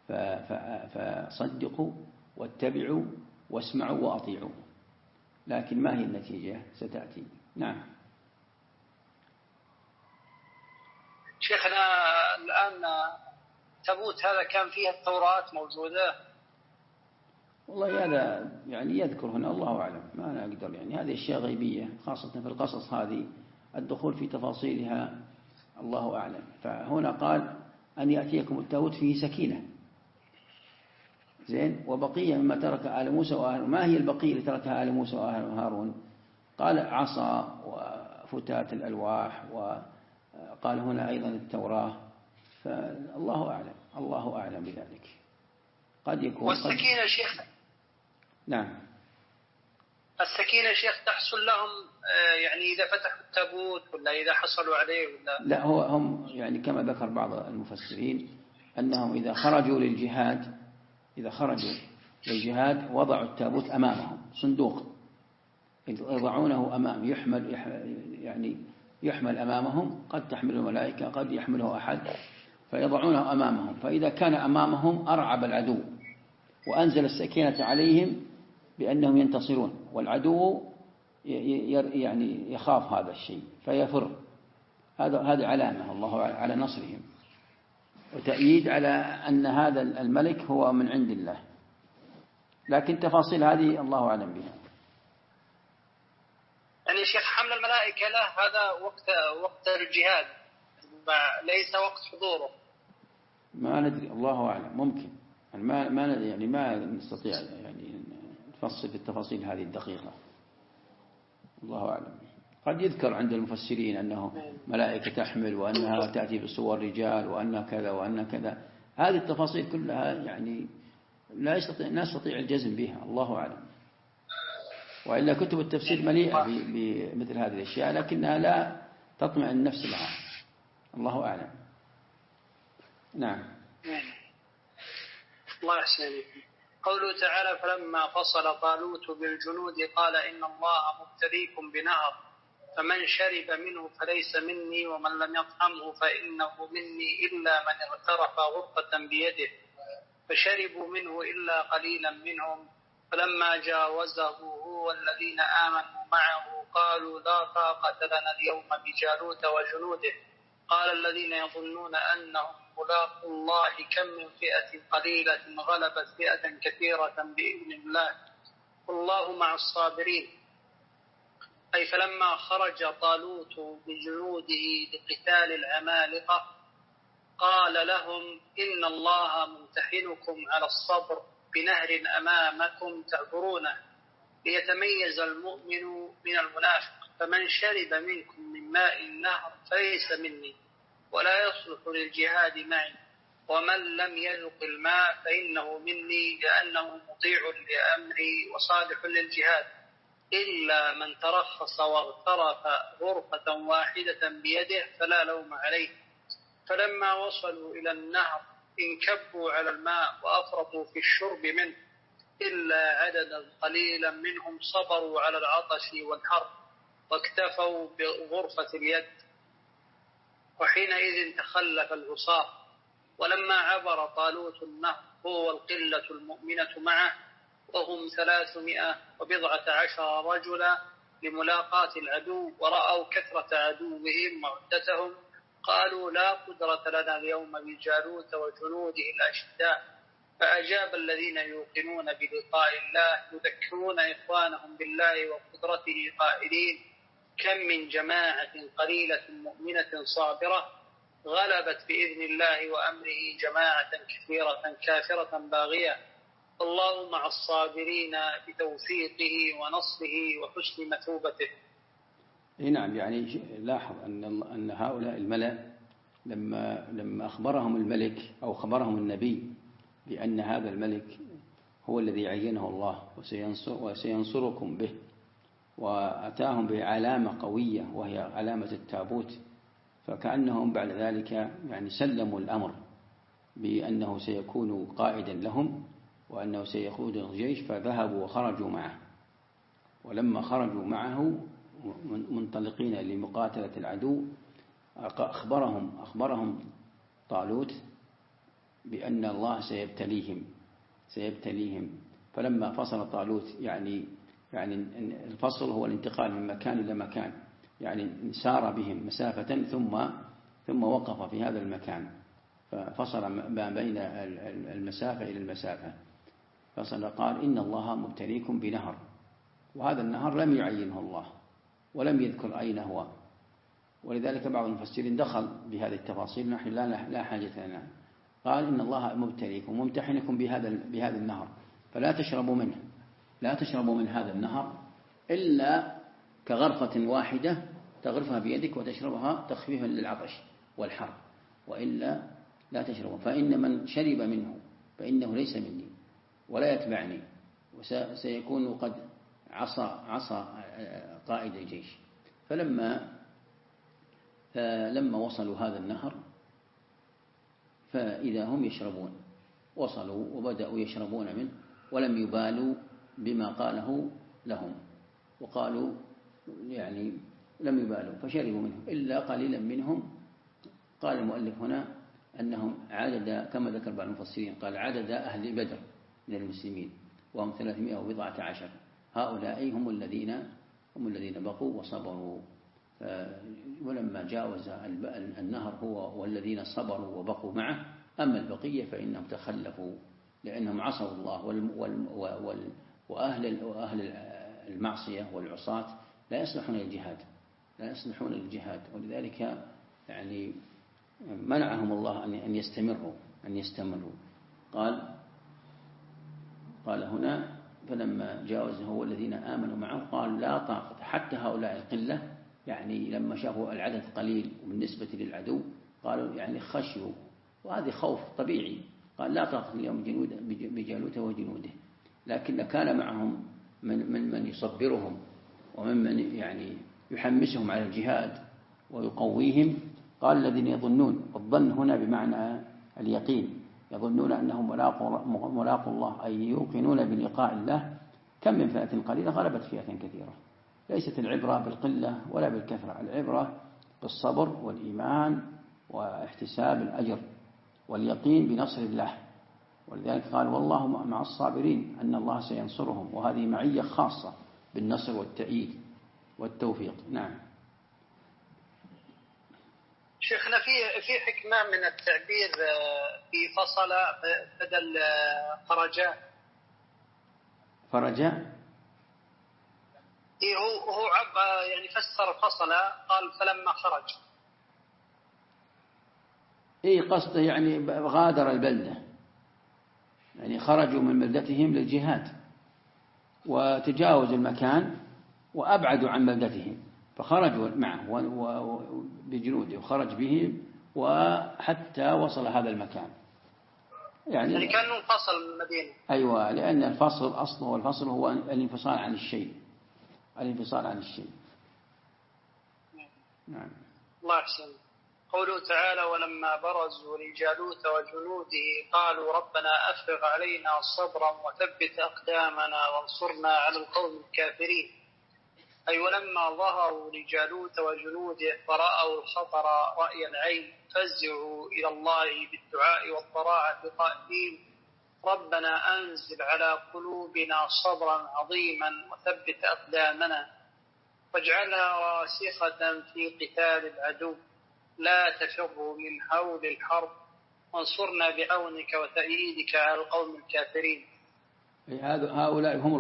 فصدقوا واتبعوا واسمعوا وأطيعوا. لكن ما هي النتيجة ستأتي. نعم شيخنا، الآن تابوت هذا كان فيها التوراة موجودة؟ والله هذا يعني يذكر هنا الله أعلم، ما أنا أقدر، يعني هذه أشياء غيبية خاصة في القصص هذه، الدخول في تفاصيلها الله أعلم. فهنا قال أن يأتيكم التابوت فيه سكينة، زين، وبقية مما ترك آل موسى وهارون. ما هي البقية اللي تركها آل موسى وهارون؟ قال عصا وفتات الألواح، وقال هنا أيضا التوراة، فالله أعلم، الله أعلم بذلك. قد يكون والسكينة شيخ، نعم السكينة شيخ تحصل لهم يعني إذا فتحوا التابوت ولا إذا حصلوا عليه ولا؟ لا، هم يعني كما ذكر بعض المفسرين أنهم إذا خرجوا للجهاد وضعوا التابوت أمامهم، صندوق يضعونه أمام، يحمل أمامهم، قد تحمل الملائكة قد يحمله أحد، فيضعونه أمامهم، فإذا كان أمامهم أرعب العدو وأنزل السكينة عليهم بأنهم ينتصرون، والعدو يعني يخاف هذا الشيء فيفر. هذا علامة الله على نصرهم، وتأييد على أن هذا الملك هو من عند الله، لكن تفاصيل هذه الله أعلم بها. يعني شيخ حمل الملائكة له هذا وقت الجهاد، ليس وقت حضوره؟ ما ندري، الله أعلم، ممكن ما ندري، يعني ما نستطيع يعني نفصل في التفاصيل هذه الدقيقة، الله أعلم. قد يذكر عند المفسرين أنه ملائكة تحمل وأنها تأتي بصور رجال وأنها كذا وأنها كذا، هذه التفاصيل كلها يعني لا نستطيع الجزم بها، الله أعلم. وإلا كتب التفسير مليئة بمثل هذه الأشياء لكنها لا تطمع النفس لها. الله أعلم. نعم. الله يحسن. قوله تعالى فلما فصل طالوت بالجنود قال إن الله مبتليكم بنهر فمن شرب منه فليس مني ومن لم يطعمه فإنه مني إلا من اغترف غرفة بيده فشربوا منه إلا قليلا منهم فلما جاوزه هو والذين آمنوا معه قالوا لا طاقة لنا اليوم بجالوت وجنوده قال الذين يظنون أنهم ملاقوا الله كم من فئة قليلة غلبت فئة كثيرة بإذن الله والله مع الصابرين. أي فلما خرج طالوت بجنوده لقتال العمالقة قال لهم إن الله ممتحنكم على الصبر بنهر أمامكم تعبرونه ليتميز المؤمن من المنافق فمن شرب منكم من ماء النهر فليس مني ولا يصلح للجهاد معي ومن لم يذق الماء فإنه مني لأنه مطيع لأمري وصالح للجهاد إلا من ترخص واغترف غرفة واحدة بيده فلا لوم عليه. فلما وصلوا إلى النهر انكبوا على الماء وأفرطوا في الشرب منه إلا عددا قليلا منهم صبروا على العطش والحر واكتفوا بغرفة اليد وحينئذ تخلف العصاة. ولما عبر طالوت النهر هو القلة المؤمنة معه وهم 310 رجلا لملاقاة العدو ورأوا كثرة عدوهم وعدتهم قالوا لا قدرة لنا اليوم بجالوت وجنوده الأشداء فأجاب الذين يوقنون بلقاء الله يذكرون إخوانهم بالله وقدرته قائلين كم من جماعة قليلة مؤمنة صابرة غلبت بإذن الله وأمره جماعة كثيرة كافرة باغية الله مع الصابرين بتوفيقه ونصره وحسن مثوبته. نعم. يعني لاحظ أن هؤلاء الملأ لما أخبرهم الملك أو خبرهم النبي بأن هذا الملك هو الذي عينه الله وسينصركم به وأتاهم بعلامة قوية وهي علامة التابوت فكأنهم بعد ذلك يعني سلموا الأمر بأنه سيكون قائدا لهم وأنه سيقود الجيش فذهبوا وخرجوا معه. ولما خرجوا معه منطلقين لمقاتلة العدو أخبرهم طالوت بأن الله سيبتليهم. فلما فصل طالوت يعني الفصل هو الانتقال من مكان إلى مكان يعني سار بهم مسافة ثم وقف في هذا المكان ففصل ما بين المسافة إلى المسافة فصل قال إن الله مبتليكم بنهر وهذا النهر لم يعينه الله ولم يذكر أين هو ولذلك بعض المفسرين دخل بهذه التفاصيل نحن لا حاجة لنا قال إن الله مبتليكم وممتحنكم بهذا النهر فلا تشربوا منه لا تشربوا من هذا النهر إلا كغرفة واحدة تغرفها بيدك وتشربها تخفيفا للعطش والحر وإلا لا تشربوا فإن من شرب منه فإنه ليس مني ولا يتبعني وسيكون قد عصى قائد الجيش. فلما وصلوا هذا النهر فإذا هم يشربون وصلوا وبدأوا يشربون منه ولم يبالوا بما قاله لهم وقالوا يعني لم يبالوا فشربوا منه إلا قليلا منهم. قال المؤلف هنا أنهم عدد كما ذكر بعض المفسرين قال عدد أهل بدر من المسلمين وهم 310 هؤلاء هم الذين بقوا وصبروا ولما جاوز النهر هو والذين صبروا وبقوا معه أما البقية فإنهم تخلفوا لأنهم عصوا الله وأهل المعصية والعصاة لا يصلحون الجهاد ولذلك يعني منعهم الله أن يستمروا. قال هنا فلما جاوزه والذين آمنوا معه قال لا طاقة حتى هؤلاء القلة يعني لما شافوا العدد قليل وبالنسبة للعدو قالوا يعني خشوا وهذه خوف طبيعي قال لا طاقة اليوم بجالوت وجنوده لكن كان معهم من يصبرهم ومن يعني يحمسهم على الجهاد ويقويهم. قال الذين يظنون، الظن هنا بمعنى اليقين، يظنون أنهم ملاقوا الله، أي يوقنون بلقاء الله. كم من فئة قليلة غلبت فئة كثيرة. ليست العبرة بالقلة ولا بالكثرة، العبرة بالصبر والإيمان واحتساب الأجر واليقين بنصر الله. ولذلك قال والله مع الصابرين، أن الله سينصرهم، وهذه معية خاصة بالنصر والتأييد والتوفيق. نعم. شيخنا في حكمة من التعبير في فصل بدل فرجاء. فرجاء هو يعني فسر فصل، قال فلما خرج. قصده يعني غادر البلدة، يعني خرجوا من بلدتهم للجهاد وتجاوزوا المكان وأبعدوا عن بلدتهم، فخرجوا معه بجنوده وخرج بهم وحتى وصل هذا المكان. يعني كانوا انفصل من المدينة. أيوة، لأن الفصل أصله والفصل هو الانفصال عن الشيء، الانفصال عن الشيء. نعم. الله يحسن. قوله تعالى ولما برزوا لجالوت وجنوده قالوا ربنا أفرغ علينا صبرا وثبت أقدامنا وانصرنا على القوم الكافرين. أي ولما ظهروا لجالوت وجنوده فرأوا الخطر رأي العين فزعوا إلى الله بالدعاء والضراعة قائلين ربنا أنزل على قلوبنا صبرا عظيما وثبت أقدامنا واجعلها راسخة في قتال العدو لا تفر من حول الحرب وانصرنا بعونك وتأييدك على القوم الكافرين. هؤلاء هم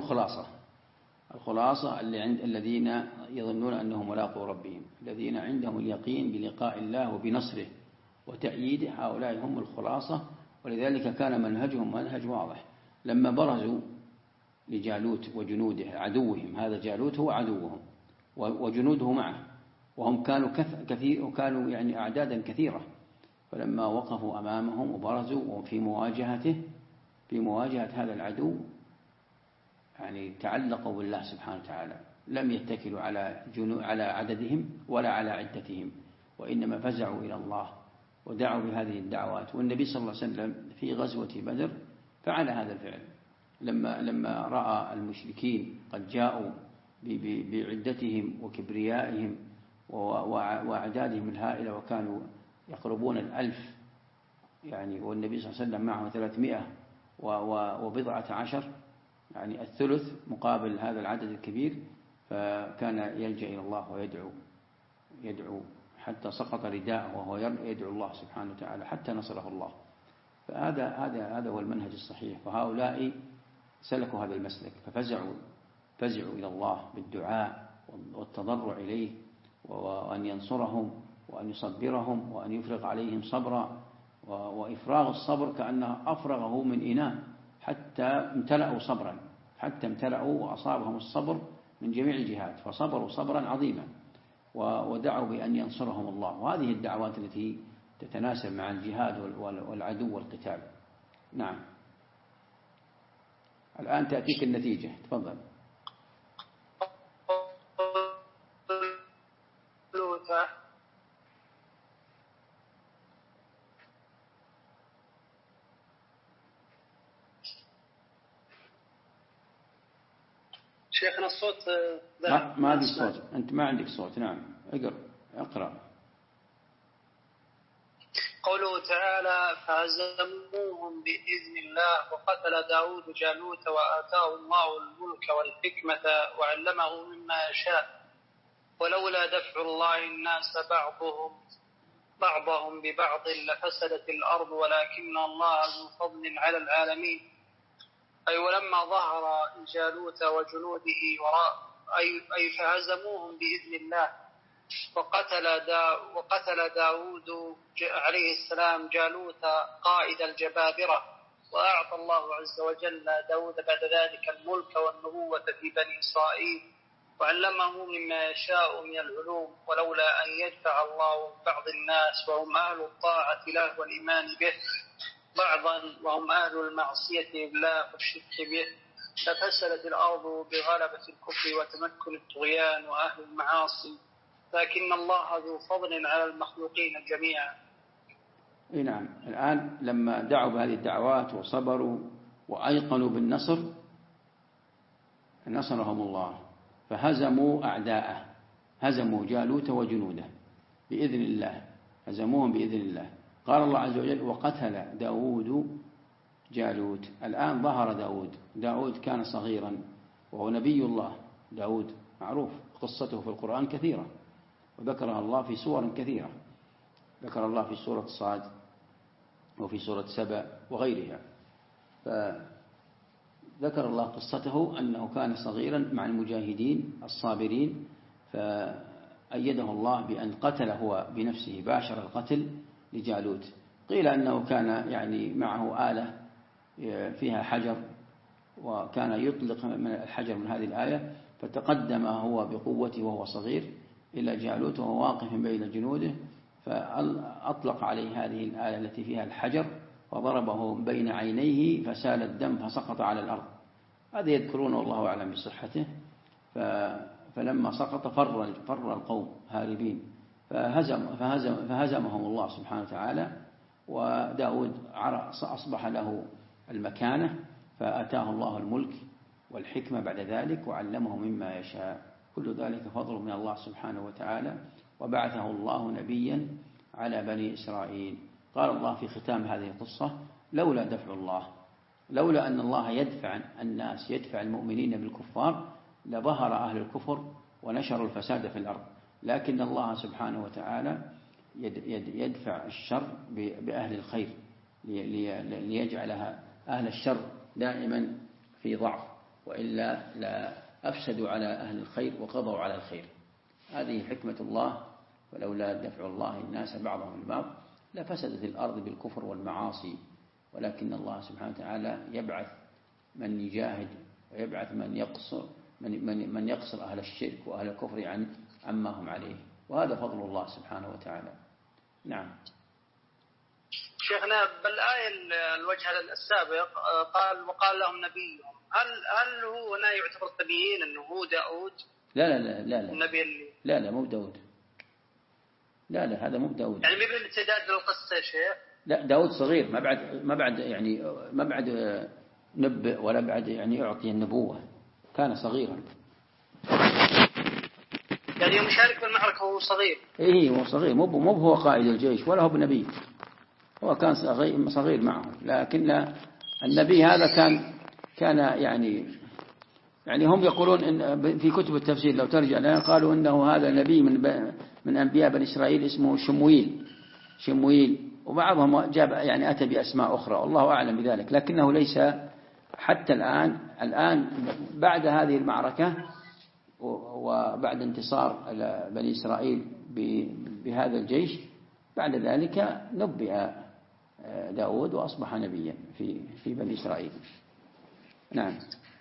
الخلاصة اللي عند الذين يظنون أنهم ملاقوا ربهم، الذين عندهم اليقين بلقاء الله وبنصره وتأييده، هؤلاء هم الخلاصة. ولذلك كان منهجهم منهج واضح. لما برزوا لجالوت وجنوده عدوهم، هذا جالوت هو عدوهم وجنوده معه، وهم كانوا كثير وكانوا يعني أعدادا كثيرة، فلما وقفوا أمامهم وبرزوا في مواجهة هذا العدو يعني تعلقوا بالله سبحانه وتعالى، لم يتكلوا على عددهم ولا على عدتهم، وإنما فزعوا إلى الله ودعوا بهذه الدعوات. والنبي صلى الله عليه وسلم في غزوة بدر فعل هذا الفعل، لما رأى المشركين قد جاءوا بعدتهم وكبريائهم وأعدادهم الهائلة، وكانوا يقربون 1000 يعني، والنبي صلى الله عليه وسلم معه 300 وبضعة عشر، يعني الثلث مقابل هذا العدد الكبير، فكان يلجأ إلى الله ويدعو حتى سقط رداءه وهو يدعو الله سبحانه وتعالى حتى نصره الله. فهذا هو المنهج الصحيح. فهؤلاء سلكوا هذا المسلك، ففزعوا إلى الله بالدعاء والتضرع إليه، وأن ينصرهم وأن يصبرهم وأن يفرغ عليهم صبرا، وإفراغ الصبر كأنه أفرغه من إناء حتى امتلأوا صبرا، حتى امتلأوا وأصابهم الصبر من جميع الجهات، فصبروا صبرا عظيما ودعوا بأن ينصرهم الله. وهذه الدعوات التي تتناسب مع الجهاد والعدو والقتال. نعم. الآن تأتيك النتيجة، تفضل. شيخنا الصوت ما عندك صوت، أنت ما عندك صوت. نعم، اقرأ. قوله تعالى فهزموهم بإذن الله وقتل داود جالوت وآتاه الله الملك والحكمة وعلمه مما يشاء ولولا دفع الله الناس بعضهم ببعض لفسدت الأرض ولكن الله ذو فضل على العالمين. أي ولما ظهر جالوت وجنوده أي فهزموهم بإذن الله وقتل داود عليه السلام جالوت قائد الجبابرة، وأعطى الله عز وجل داود بعد ذلك الملك والنبوة في بني إسرائيل وعلمه مما يشاء من العلوم، ولولا أن يدفع الله بعض الناس وهم أهل الطاعة له والإيمان به بعضا وهم أهل المعصية بالله والشرك به لفسدت الأرض بغلبة الكفر وتمكن الطغيان وأهل المعاصي، لكن الله ذو فضل على المخلوقين جميعا. نعم. الآن لما دعوا بهذه الدعوات وصبروا وأيقنوا بالنصر نصرهم الله، فهزموا أعداءه، هزموا جالوت وجنوده بإذن الله، هزموهم بإذن الله. قال الله عز وجل: وقتل داود جالوت. الآن ظهر داود كان صغيرا وهو نبي الله. داود معروف قصته في القرآن كثيرة، وذكرها الله في سور كثيرة. ذكر الله في سورة صاد وفي سورة سبأ وغيرها. فذكر الله قصته أنه كان صغيرا مع المجاهدين الصابرين، فأيده الله بأن قتل هو بنفسه، باشر القتل لجالوت. قيل أنه كان يعني معه آلة فيها حجر، وكان يطلق من الحجر من هذه الآية، فتقدم هو بقوته وهو صغير إلى جالوت وهو واقف بين جنوده، فأطلق عليه هذه الآية التي فيها الحجر وضربه بين عينيه فسال الدم فسقط على الأرض. هذا يذكرون والله أعلم بصحته. فلما سقط فر القوم هاربين، فهزمهم الله سبحانه وتعالى. وداود أصبح له المكانة، فأتاه الله الملك والحكمة بعد ذلك وعلمه مما يشاء. كل ذلك فضل من الله سبحانه وتعالى، وبعثه الله نبيا على بني إسرائيل. قال الله في ختام هذه القصة: لولا دفع الله، لولا أن الله يدفع الناس، يدفع المؤمنين بالكفار، لظهر أهل الكفر ونشروا الفساد في الأرض. لكن الله سبحانه وتعالى يدفع الشر بأهل الخير، ليجعلها أهل الشر دائما في ضعف، وإلا لا أفسدوا على أهل الخير وقضوا على الخير. هذه حكمة الله. ولولا دفع الله الناس بعضهم البعض لفسدت الأرض بالكفر والمعاصي، ولكن الله سبحانه وتعالى يبعث من يجاهد، ويبعث من يقصر أهل الشرك وأهل الكفر عما هم عليه، وهذا فضل الله سبحانه وتعالى. نعم. شيخنا، بالآية الوجه السابق وقال لهم نبيهم، هل هو هنا يعتبر نبيين أنه هو داود؟ لا النبي اللي لا مو داود. لا هذا مو داود. يعني بالامتداد للقصة يا شيخ. لا، داود صغير، ما بعد نبئ ولا بعد يعني يعطي النبوة، كان صغيرا. يعني مشارك بالمعركة وهو صغير. هو صغير، مو هو قائد الجيش ولا هو بنبي، هو كان صغير معه. لكن النبي هذا كان يعني هم يقولون إن في كتب التفسير لو ترجع لها قالوا إنه هذا نبي من أنبياء بني إسرائيل اسمه شمويل، وبعضهم جاب يعني أتى بأسماء أخرى، والله أعلم بذلك. لكنه ليس حتى الآن بعد هذه المعركة وبعد انتصار بني إسرائيل بهذا الجيش، بعد ذلك نبئ داود وأصبح نبيا في بني إسرائيل. نعم.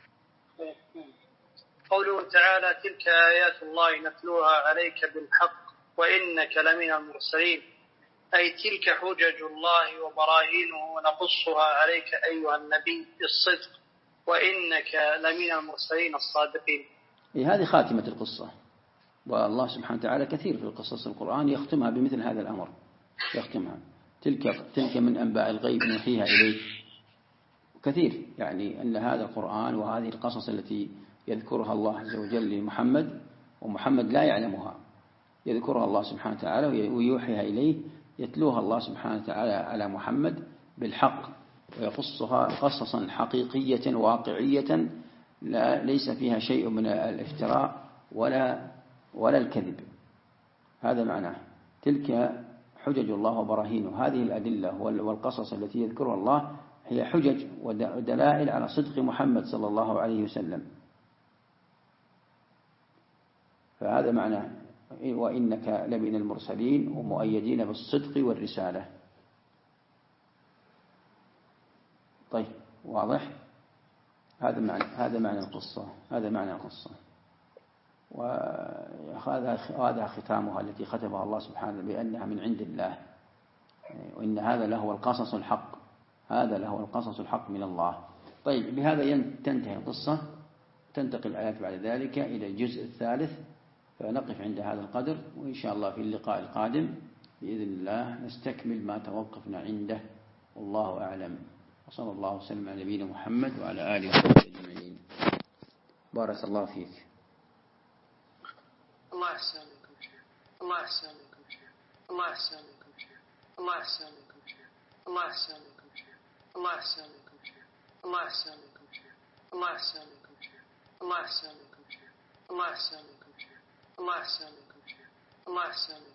قوله تعالى: تلك آيات الله نتلوها عليك بالحق وإنك لمن المرسلين، أي تلك حجج الله وبراهينه نقصها عليك أيها النبي بالصدق، وإنك لمن المرسلين الصادقين. هذه خاتمة القصة، والله سبحانه وتعالى كثير في القصص القرآن يختمها بمثل هذا الأمر، يختمها تلك من أنباء الغيب نوحيها إليك. كثير يعني أن هذا القرآن وهذه القصص التي يذكرها الله عز وجل لمحمد، ومحمد لا يعلمها، يذكرها الله سبحانه وتعالى ويوحيها إليه، يتلوها الله سبحانه وتعالى على محمد بالحق، ويقصها قصصا حقيقية واقعية ليس فيها شيء من الافتراء ولا الكذب. هذا معناه تلك حجج الله وبراهينه. هذه الأدلة والقصص التي يذكرها الله هي حجج ودلائل على صدق محمد صلى الله عليه وسلم. فهذا معناه وإنك لمن المرسلين ومؤيدين بالصدق والرسالة. طيب، واضح؟ هذا معنى القصة. وهذا ختامها التي ختمها الله سبحانه بأنها من عند الله، وإن هذا له القصص الحق، هذا له القصص الحق من الله. طيب، بهذا تنتهي القصة. تنتقل الآيات بعد ذلك إلى الجزء الثالث، فنقف عند هذا القدر، وإن شاء الله في اللقاء القادم بإذن الله نستكمل ما توقفنا عنده. والله أعلم، وصلى الله وسلم على نبينا محمد وعلى آله وصحبه أجمعين. بارك الله فيك. الله يحسن لكم شيخ. الله يحسن لكم شيخ. الله يحسن لكم شيخ. الله يحسن لكم شيخ. الله يحسن لكم شيخ. الله يحسن لكم شيخ. الله يحسن لكم شيخ. الله يحسن لكم شيخ. الله يحسن لكم شيخ. الله يحسن لكم شيخ. الله يحسن لكم شيخ. الله يحسن لكم.